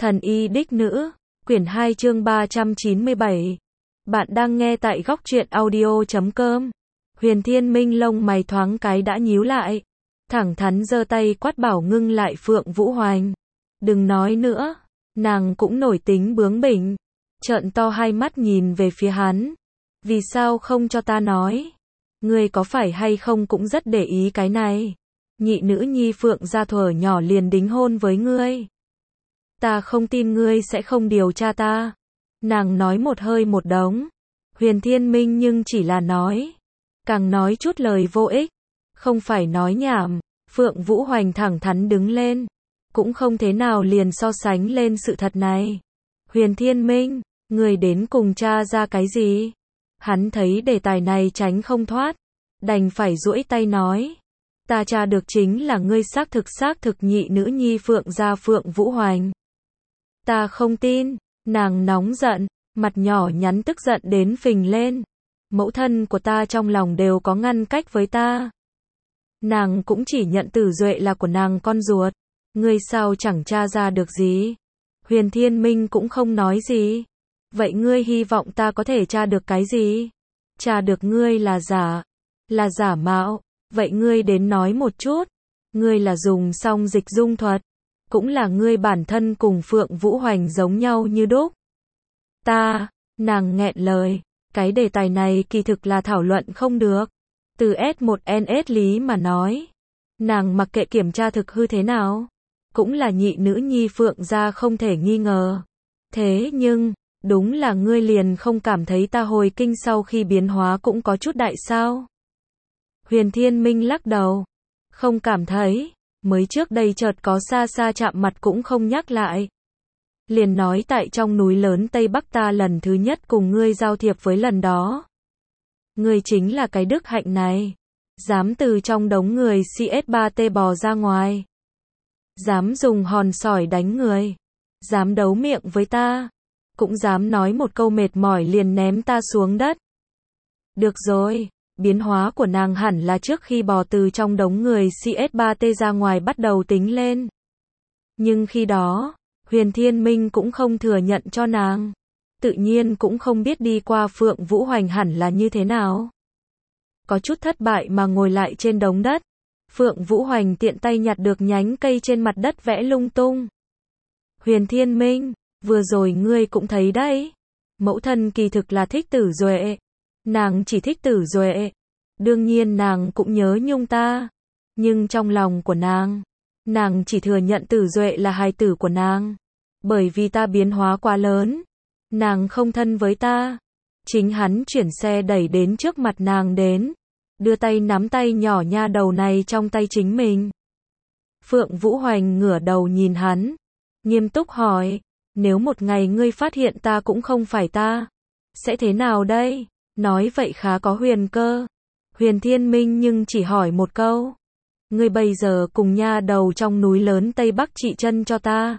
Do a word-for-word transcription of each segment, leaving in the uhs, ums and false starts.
Thần y đích nữ, quyển hai chương ba trăm chín mươi bảy. Bạn đang nghe tại góc truyện audio chấm com. Huyền Thiên Minh lông mày thoáng cái đã nhíu lại, thẳng thắn giơ tay quát bảo ngưng lại Phượng Vũ Hoành. Đừng nói nữa, nàng cũng nổi tính bướng bỉnh, trợn to hai mắt nhìn về phía hắn. Vì sao không cho ta nói? Ngươi có phải hay không cũng rất để ý cái này? Nhị nữ nhi Phượng gia thuở nhỏ liền đính hôn với ngươi. Ta không tin ngươi sẽ không điều tra ta. Nàng nói một hơi một đống. Huyền Thiên Minh nhưng chỉ là nói, càng nói chút lời vô ích, không phải nói nhảm. Phượng Vũ Hoành thẳng thắn đứng lên, cũng không thế nào liền so sánh lên sự thật này. Huyền Thiên Minh, ngươi đến cùng tra ra cái gì? Hắn thấy đề tài này tránh không thoát, đành phải duỗi tay nói, ta tra được chính là ngươi xác thực xác thực nhị nữ nhi Phượng gia Phượng Vũ Hoành. Ta không tin. Nàng nóng giận, mặt nhỏ nhắn tức giận đến phình lên. Mẫu thân của ta trong lòng đều có ngăn cách với ta. Nàng cũng chỉ nhận Tử Duệ là của nàng con ruột. Ngươi sao chẳng tra ra được gì? Huyền Thiên Minh cũng không nói gì. Vậy ngươi hy vọng ta có thể tra được cái gì? Tra được ngươi là giả, là giả mạo. Vậy ngươi đến nói một chút. Ngươi là dùng xong dịch dung thuật, cũng là ngươi bản thân cùng Phượng Vũ Hoành giống nhau như đúc. Ta, nàng nghẹn lời, cái đề tài này kỳ thực là thảo luận không được. Từ S một N S lý mà nói, nàng mặc kệ kiểm tra thực hư thế nào, cũng là nhị nữ nhi Phượng gia không thể nghi ngờ. Thế nhưng, đúng là ngươi liền không cảm thấy ta hồi kinh sau khi biến hóa cũng có chút đại sao? Huyền Thiên Minh lắc đầu, không cảm thấy. Mới trước đây chợt có xa xa chạm mặt cũng không nhắc lại. Liền nói tại trong núi lớn Tây Bắc ta lần thứ nhất cùng ngươi giao thiệp với lần đó. Ngươi chính là cái đức hạnh này. Dám từ trong đống người C S ba T bò ra ngoài. Dám dùng hòn sỏi đánh người. Dám đấu miệng với ta. Cũng dám nói một câu mệt mỏi liền ném ta xuống đất. Được rồi. Biến hóa của nàng hẳn là trước khi bò từ trong đống người C S ba T ra ngoài bắt đầu tính lên. Nhưng khi đó, Huyền Thiên Minh cũng không thừa nhận cho nàng. Tự nhiên cũng không biết đi qua Phượng Vũ Hoành hẳn là như thế nào. Có chút thất bại mà ngồi lại trên đống đất. Phượng Vũ Hoành tiện tay nhặt được nhánh cây trên mặt đất vẽ lung tung. Huyền Thiên Minh, vừa rồi ngươi cũng thấy đấy. Mẫu thân kỳ thực là thích Tử Duệ. Nàng chỉ thích Tử Duệ. Đương nhiên nàng cũng nhớ nhung ta. Nhưng trong lòng của nàng, nàng chỉ thừa nhận Tử Duệ là hài tử của nàng. Bởi vì ta biến hóa quá lớn, nàng không thân với ta. Chính hắn chuyển xe đẩy đến trước mặt nàng đến, đưa tay nắm tay nhỏ nha đầu này trong tay chính mình. Phượng Vũ Hoành ngửa đầu nhìn hắn, nghiêm túc hỏi, nếu một ngày ngươi phát hiện ta cũng không phải ta, sẽ thế nào đây? Nói vậy khá có huyền cơ. Huyền Thiên Minh nhưng chỉ hỏi một câu. Ngươi bây giờ cùng nha đầu trong núi lớn Tây Bắc trị chân cho ta.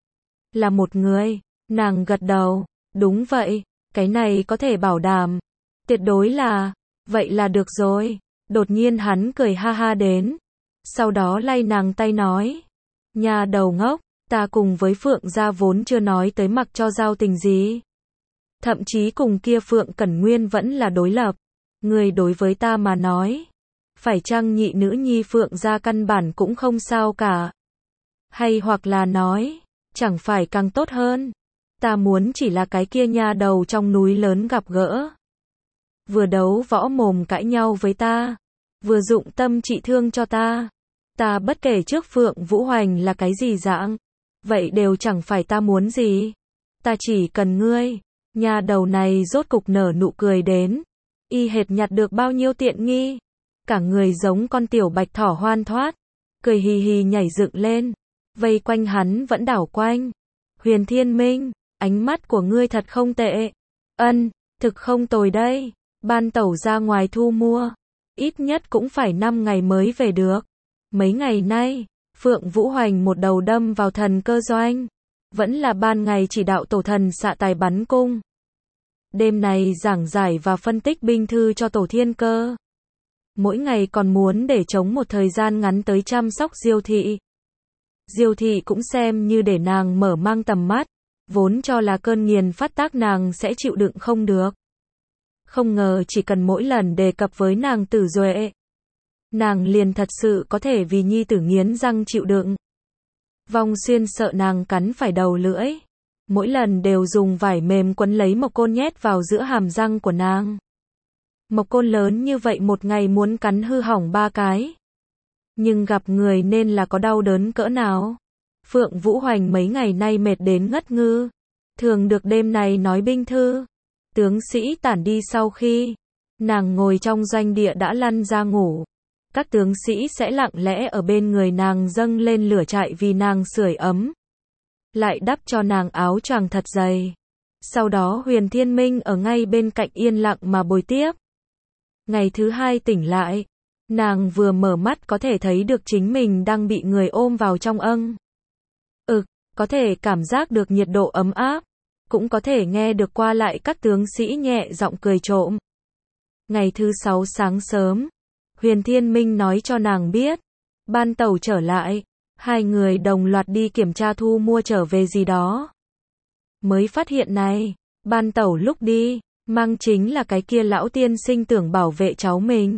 Là một người. Nàng gật đầu. Đúng vậy. Cái này có thể bảo đảm. Tuyệt đối là. Vậy là được rồi. Đột nhiên hắn cười ha ha đến. Sau đó lay nàng tay nói. Nha đầu ngốc. Ta cùng với Phượng gia vốn chưa nói tới mặc cho giao tình gì. Thậm chí cùng kia Phượng Cẩn Nguyên vẫn là đối lập. Người đối với ta mà nói, phải chăng nhị nữ nhi Phượng gia căn bản cũng không sao cả. Hay hoặc là nói, chẳng phải càng tốt hơn. Ta muốn chỉ là cái kia nha đầu trong núi lớn gặp gỡ. Vừa đấu võ mồm cãi nhau với ta, vừa dụng tâm trị thương cho ta. Ta bất kể trước Phượng Vũ Hoành là cái gì dạng, vậy đều chẳng phải ta muốn gì. Ta chỉ cần ngươi. Nhà đầu này rốt cục nở nụ cười đến. Y hệt nhặt được bao nhiêu tiện nghi. Cả người giống con tiểu bạch thỏ hoan thoát. Cười hì hì nhảy dựng lên. Vây quanh hắn vẫn đảo quanh. Huyền Thiên Minh, ánh mắt của ngươi thật không tệ. Ân, thực không tồi đây. Ban tẩu ra ngoài thu mua. Ít nhất cũng phải năm ngày mới về được. Mấy ngày nay, Phượng Vũ Hoành một đầu đâm vào thần cơ doanh. Vẫn là ban ngày chỉ đạo tổ thần xạ tài bắn cung. Đêm này giảng giải và phân tích binh thư cho tổ thiên cơ. Mỗi ngày còn muốn để chống một thời gian ngắn tới chăm sóc Diêu thị. Diêu thị cũng xem như để nàng mở mang tầm mắt, vốn cho là cơn nghiền phát tác nàng sẽ chịu đựng không được. Không ngờ chỉ cần mỗi lần đề cập với nàng Tử Duệ, nàng liền thật sự có thể vì nhi tử nghiến răng chịu đựng. Vong Xuyên sợ nàng cắn phải đầu lưỡi, mỗi lần đều dùng vải mềm quấn lấy Mộc Côn nhét vào giữa hàm răng của nàng. Mộc Côn lớn như vậy một ngày muốn cắn hư hỏng ba cái. Nhưng gặp người nên là có đau đớn cỡ nào. Phượng Vũ Hoành mấy ngày nay mệt đến ngất ngư, thường được đêm này nói binh thư. Tướng sĩ tản đi sau khi nàng ngồi trong doanh địa đã lăn ra ngủ, các tướng sĩ sẽ lặng lẽ ở bên người nàng dâng lên lửa trại vì nàng sưởi ấm, lại đắp cho nàng áo choàng thật dày. Sau đó Huyền Thiên Minh ở ngay bên cạnh yên lặng mà bồi tiếp. Ngày thứ hai tỉnh lại, nàng vừa mở mắt có thể thấy được chính mình đang bị người ôm vào trong âng. Ực, có thể cảm giác được nhiệt độ ấm áp, cũng có thể nghe được qua lại các tướng sĩ nhẹ giọng cười trộm. Ngày thứ sáu sáng sớm, Huyền Thiên Minh nói cho nàng biết, ban tẩu trở lại, hai người đồng loạt đi kiểm tra thu mua trở về gì đó. Mới phát hiện này, ban tẩu lúc đi, mang chính là cái kia lão tiên sinh tưởng bảo vệ cháu mình.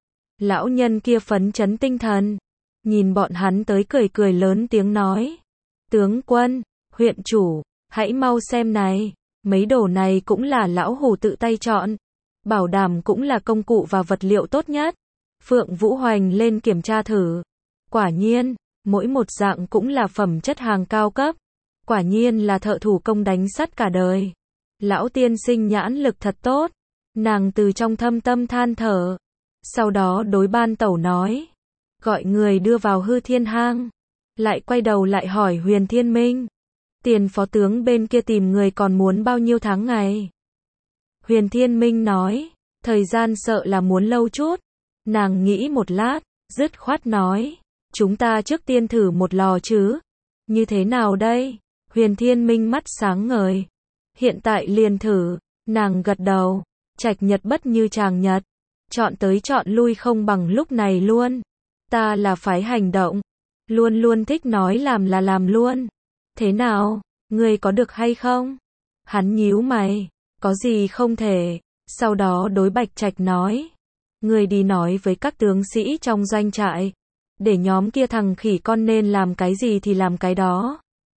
Lão nhân kia phấn chấn tinh thần, nhìn bọn hắn tới cười cười lớn tiếng nói. Tướng quân, huyện chủ, hãy mau xem này, mấy đồ này cũng là lão hủ tự tay chọn, bảo đảm cũng là công cụ và vật liệu tốt nhất. Phượng Vũ Hoành lên kiểm tra thử. Quả nhiên, mỗi một dạng cũng là phẩm chất hàng cao cấp. Quả nhiên là thợ thủ công đánh sắt cả đời. Lão tiên sinh nhãn lực thật tốt. Nàng từ trong thâm tâm than thở. Sau đó đối ban tẩu nói, gọi người đưa vào Hư Thiên Hang. Lại quay đầu lại hỏi Huyền Thiên Minh, tiền phó tướng bên kia tìm người còn muốn bao nhiêu tháng ngày? Huyền Thiên Minh nói, thời gian sợ là muốn lâu chút. Nàng nghĩ một lát, dứt khoát nói, chúng ta trước tiên thử một lò chứ. Như thế nào đây? Huyền Thiên Minh mắt sáng ngời. Hiện tại liền thử. Nàng gật đầu. Trạch nhật bất như tràng nhật. Chọn tới chọn lui không bằng lúc này luôn. Ta là phái hành động. Luôn luôn thích nói làm là làm luôn. Thế nào? Ngươi có được hay không? Hắn nhíu mày. Có gì không thể? Sau đó đối Bạch Trạch nói. Ngươi đi nói với các tướng sĩ trong doanh trại. Để nhóm kia thằng khỉ con nên làm cái gì thì làm cái đó.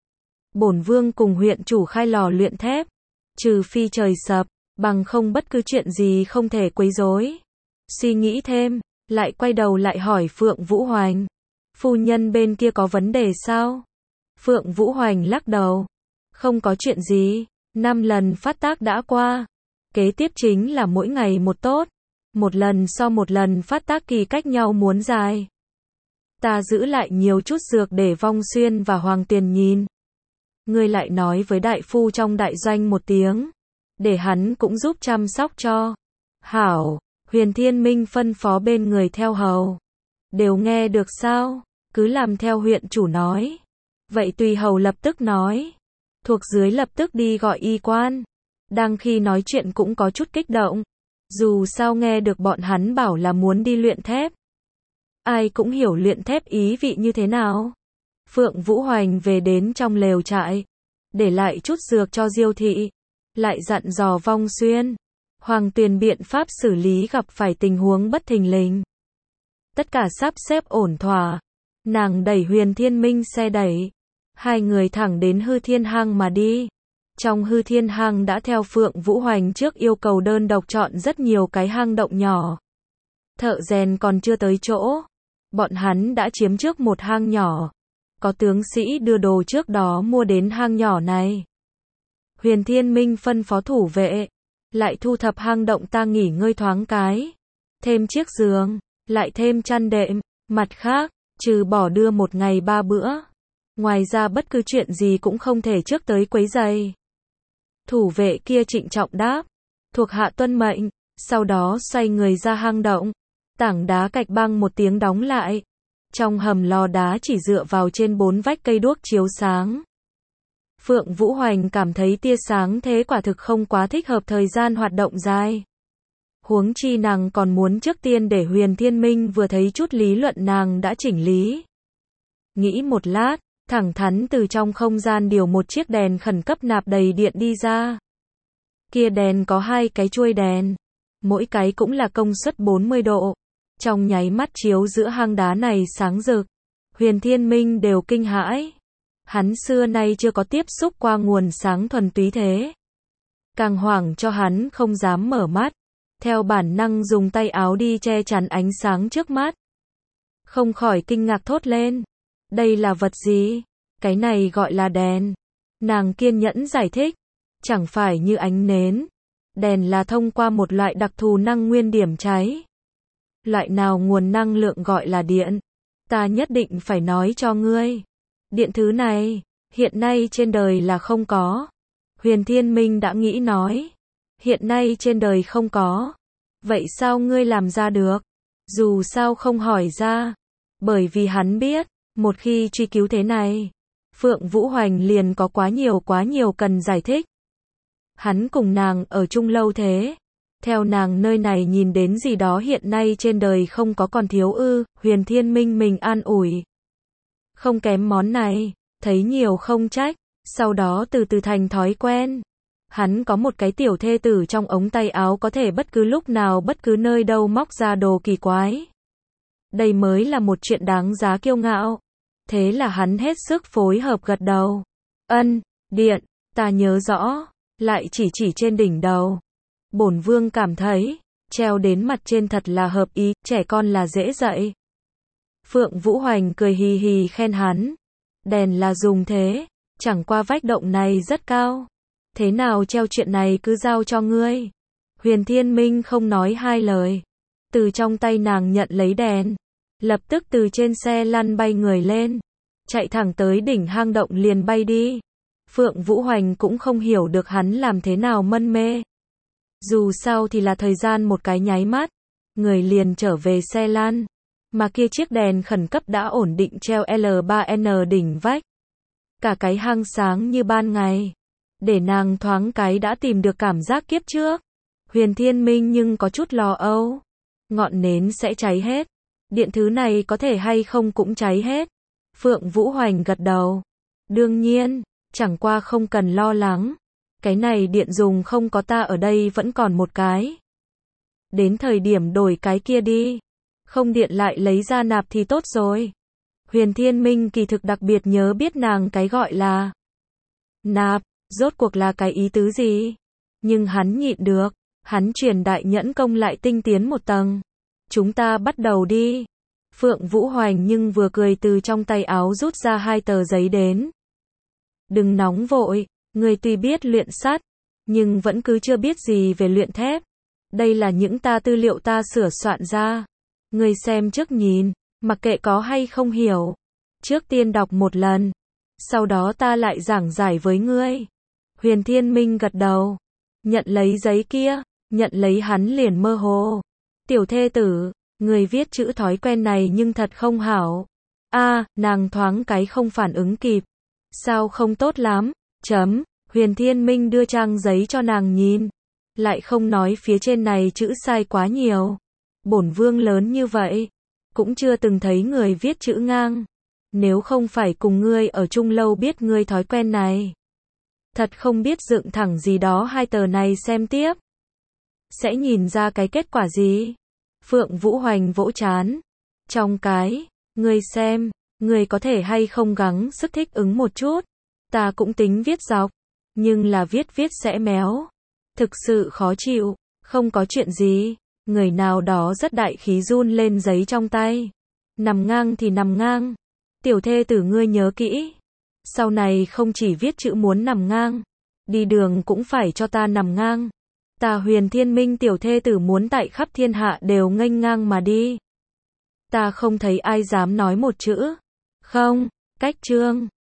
Bổn vương cùng huyện chủ khai lò luyện thép. Trừ phi trời sập, bằng không bất cứ chuyện gì không thể quấy rối. Suy nghĩ thêm, lại quay đầu lại hỏi Phượng Vũ Hoành. Phu nhân bên kia có vấn đề sao? Phượng Vũ Hoành lắc đầu. Không có chuyện gì, năm lần phát tác đã qua. Kế tiếp chính là mỗi ngày một tốt. Một lần so một lần phát tác kỳ cách nhau muốn dài. Ta giữ lại nhiều chút dược để Vong Xuyên và Hoàng Tuyền nhìn. Ngươi lại nói với đại phu trong đại doanh một tiếng. Để hắn cũng giúp chăm sóc cho. Hảo, Huyền Thiên Minh phân phó bên người theo hầu. Đều nghe được sao? Cứ làm theo huyện chủ nói. Vậy tùy hầu lập tức nói. Thuộc dưới lập tức đi gọi y quan. Đang khi nói chuyện cũng có chút kích động. Dù sao nghe được bọn hắn bảo là muốn đi luyện thép. Ai cũng hiểu luyện thép ý vị như thế nào. Phượng Vũ Hoành về đến trong lều trại. Để lại chút dược cho Diêu thị. Lại dặn dò Vong Xuyên. Hoàng Tuyền biện pháp xử lý gặp phải tình huống bất thình lình. Tất cả sắp xếp ổn thỏa. Nàng đẩy Huyền Thiên Minh xe đẩy. Hai người thẳng đến Hư Thiên Hang mà đi. Trong Hư Thiên Hang đã theo Phượng Vũ Hoành trước yêu cầu đơn độc chọn rất nhiều cái hang động nhỏ. Thợ rèn còn chưa tới chỗ. Bọn hắn đã chiếm trước một hang nhỏ. Có tướng sĩ đưa đồ trước đó mua đến hang nhỏ này. Huyền Thiên Minh phân phó thủ vệ. Lại thu thập hang động ta nghỉ ngơi thoáng cái. Thêm chiếc giường. Lại thêm chăn đệm. Mặt khác, trừ bỏ đưa một ngày ba bữa. Ngoài ra bất cứ chuyện gì cũng không thể trước tới quấy rầy. Thủ vệ kia trịnh trọng đáp. Thuộc hạ tuân mệnh. Sau đó xoay người ra hang động. Tảng đá cạch băng một tiếng đóng lại. Trong hầm lò đá chỉ dựa vào trên bốn vách cây đuốc chiếu sáng. Phượng Vũ Hoành cảm thấy tia sáng thế quả thực không quá thích hợp thời gian hoạt động dài. Huống chi nàng còn muốn trước tiên để Huyền Thiên Minh vừa thấy chút lý luận nàng đã chỉnh lý. Nghĩ một lát, thẳng thắn từ trong không gian điều một chiếc đèn khẩn cấp nạp đầy điện đi ra. Kia đèn có hai cái chuôi đèn, mỗi cái cũng là công suất bốn mươi độ. Trong nháy mắt chiếu giữa hang đá này sáng rực. Huyền Thiên Minh đều kinh hãi. Hắn xưa nay chưa có tiếp xúc qua nguồn sáng thuần túy thế. Càng hoảng cho hắn không dám mở mắt. Theo bản năng dùng tay áo đi che chắn ánh sáng trước mắt. Không khỏi kinh ngạc thốt lên. Đây là vật gì? Cái này gọi là đèn. Nàng kiên nhẫn giải thích. Chẳng phải như ánh nến. Đèn là thông qua một loại đặc thù năng nguyên điểm cháy. Loại nào nguồn năng lượng gọi là điện. Ta nhất định phải nói cho ngươi. Điện thứ này, hiện nay trên đời là không có. Huyền Thiên Minh đã nghĩ nói. Hiện nay trên đời không có. Vậy sao ngươi làm ra được? Dù sao không hỏi ra. Bởi vì hắn biết, một khi truy cứu thế này, Phượng Vũ Hoành liền có quá nhiều quá nhiều cần giải thích. Hắn cùng nàng ở chung lâu thế. Theo nàng nơi này nhìn đến gì đó hiện nay trên đời không có còn thiếu ư, Huyền Thiên Minh mình an ủi. Không kém món này, thấy nhiều không trách, sau đó từ từ thành thói quen. Hắn có một cái tiểu thê tử trong ống tay áo có thể bất cứ lúc nào bất cứ nơi đâu móc ra đồ kỳ quái. Đây mới là một chuyện đáng giá kiêu ngạo. Thế là hắn hết sức phối hợp gật đầu. Ân, điện, ta nhớ rõ, lại chỉ chỉ trên đỉnh đầu. Bổn vương cảm thấy, treo đến mặt trên thật là hợp ý, trẻ con là dễ dạy. Phượng Vũ Hoành cười hì hì khen hắn. Đèn là dùng thế, chẳng qua vách động này rất cao. Thế nào treo chuyện này cứ giao cho ngươi. Huyền Thiên Minh không nói hai lời. Từ trong tay nàng nhận lấy đèn. Lập tức từ trên xe lăn bay người lên. Chạy thẳng tới đỉnh hang động liền bay đi. Phượng Vũ Hoành cũng không hiểu được hắn làm thế nào mân mê. Dù sao thì là thời gian một cái nháy mắt. Người liền trở về xe lăn. Mà kia chiếc đèn khẩn cấp đã ổn định treo L ba N đỉnh vách. Cả cái hang sáng như ban ngày. Để nàng thoáng cái đã tìm được cảm giác kiếp trước. Huyền Thiên Minh nhưng có chút lo âu. Ngọn nến sẽ cháy hết. Điện thứ này có thể hay không cũng cháy hết. Phượng Vũ Hoành gật đầu. Đương nhiên, chẳng qua không cần lo lắng. Cái này điện dùng không có ta ở đây vẫn còn một cái. Đến thời điểm đổi cái kia đi. Không điện lại lấy ra nạp thì tốt rồi. Huyền Thiên Minh kỳ thực đặc biệt nhớ biết nàng cái gọi là nạp, rốt cuộc là cái ý tứ gì. Nhưng hắn nhịn được. Hắn truyền đại nhẫn công lại tinh tiến một tầng. Chúng ta bắt đầu đi. Phượng Vũ Hoành nhưng vừa cười từ trong tay áo rút ra hai tờ giấy đến. Đừng nóng vội, người tuy biết luyện sắt, nhưng vẫn cứ chưa biết gì về luyện thép. Đây là những ta tư liệu ta sửa soạn ra. Người xem trước nhìn, mặc kệ có hay không hiểu. Trước tiên đọc một lần, sau đó ta lại giảng giải với ngươi. Huyền Thiên Minh gật đầu, nhận lấy giấy kia, nhận lấy hắn liền mơ hồ. Tiểu thê tử, người viết chữ thói quen này nhưng thật không hảo. A, à, nàng thoáng cái không phản ứng kịp. Sao không tốt lắm? Chấm. Huyền Thiên Minh đưa trang giấy cho nàng nhìn. Lại không nói phía trên này chữ sai quá nhiều. Bổn vương lớn như vậy, cũng chưa từng thấy người viết chữ ngang. Nếu không phải cùng ngươi ở chung lâu biết ngươi thói quen này. Thật không biết dựng thẳng gì đó hai tờ này xem tiếp. Sẽ nhìn ra cái kết quả gì? Phượng Vũ Hoành vỗ chán. Trong cái, ngươi xem, ngươi có thể hay không gắng sức thích ứng một chút. Ta cũng tính viết dọc, nhưng là viết viết sẽ méo. Thực sự khó chịu, không có chuyện gì. Người nào đó rất đại khí run lên giấy trong tay. Nằm ngang thì nằm ngang. Tiểu thê tử ngươi nhớ kỹ. Sau này không chỉ viết chữ muốn nằm ngang. Đi đường cũng phải cho ta nằm ngang. Ta Huyền Thiên Minh tiểu thê tử muốn tại khắp thiên hạ đều nghênh ngang mà đi. Ta không thấy ai dám nói một chữ. Không, cách chương.